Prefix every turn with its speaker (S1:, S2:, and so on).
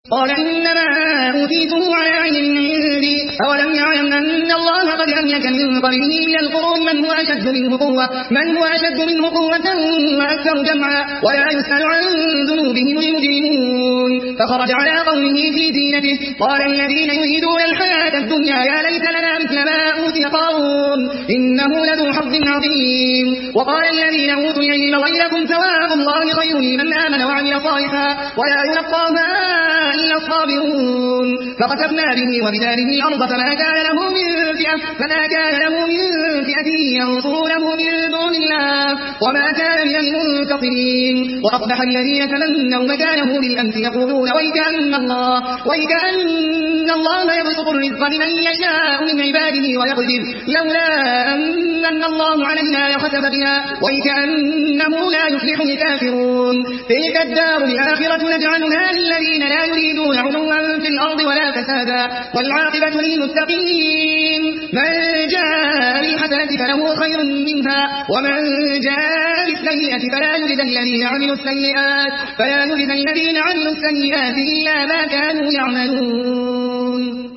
S1: قال إنما أوتيته على علم عندي أولم يعلم أن الله قد أهلك من قبله من القرون من هو أشد منه قوة وأكثر جمعا ولا يسأل عن ذنوبهم المجرمون فخرج على قومه في زينته قال الذين يريدون الحياة الدنيا يا ليت لنا مثل ما أوتي قارون إنه لذو حظ عظيم وقال الذين أوتوا العلم ويلكم ثواب الله خير لمن آمن وعمل صالحا ولا يلقاها إلا الصابرون فخسفنا به وبداره الأرض فما كان له من فئة ينصرونه من دون الله وما كان من المنتصرين وأصبح الذين تمنوا مكانه بالأمس يقولون ويكأن الله يبسط الرزق لمن يشاء من عباده ويقدر لولا أن الله علينا لخسف بنا ويكأنه لا يفلح الكافرون تلك الدار الآخرة نجعلها للذين لا يريدون علوا في الأرض ولا فسادا والعاقبة للمتقين من جاء بالحسنة فله خير منها ومن جاء بالسيئة فلا يجزى الذين عملوا السيئات إلا ما كانوا يعملون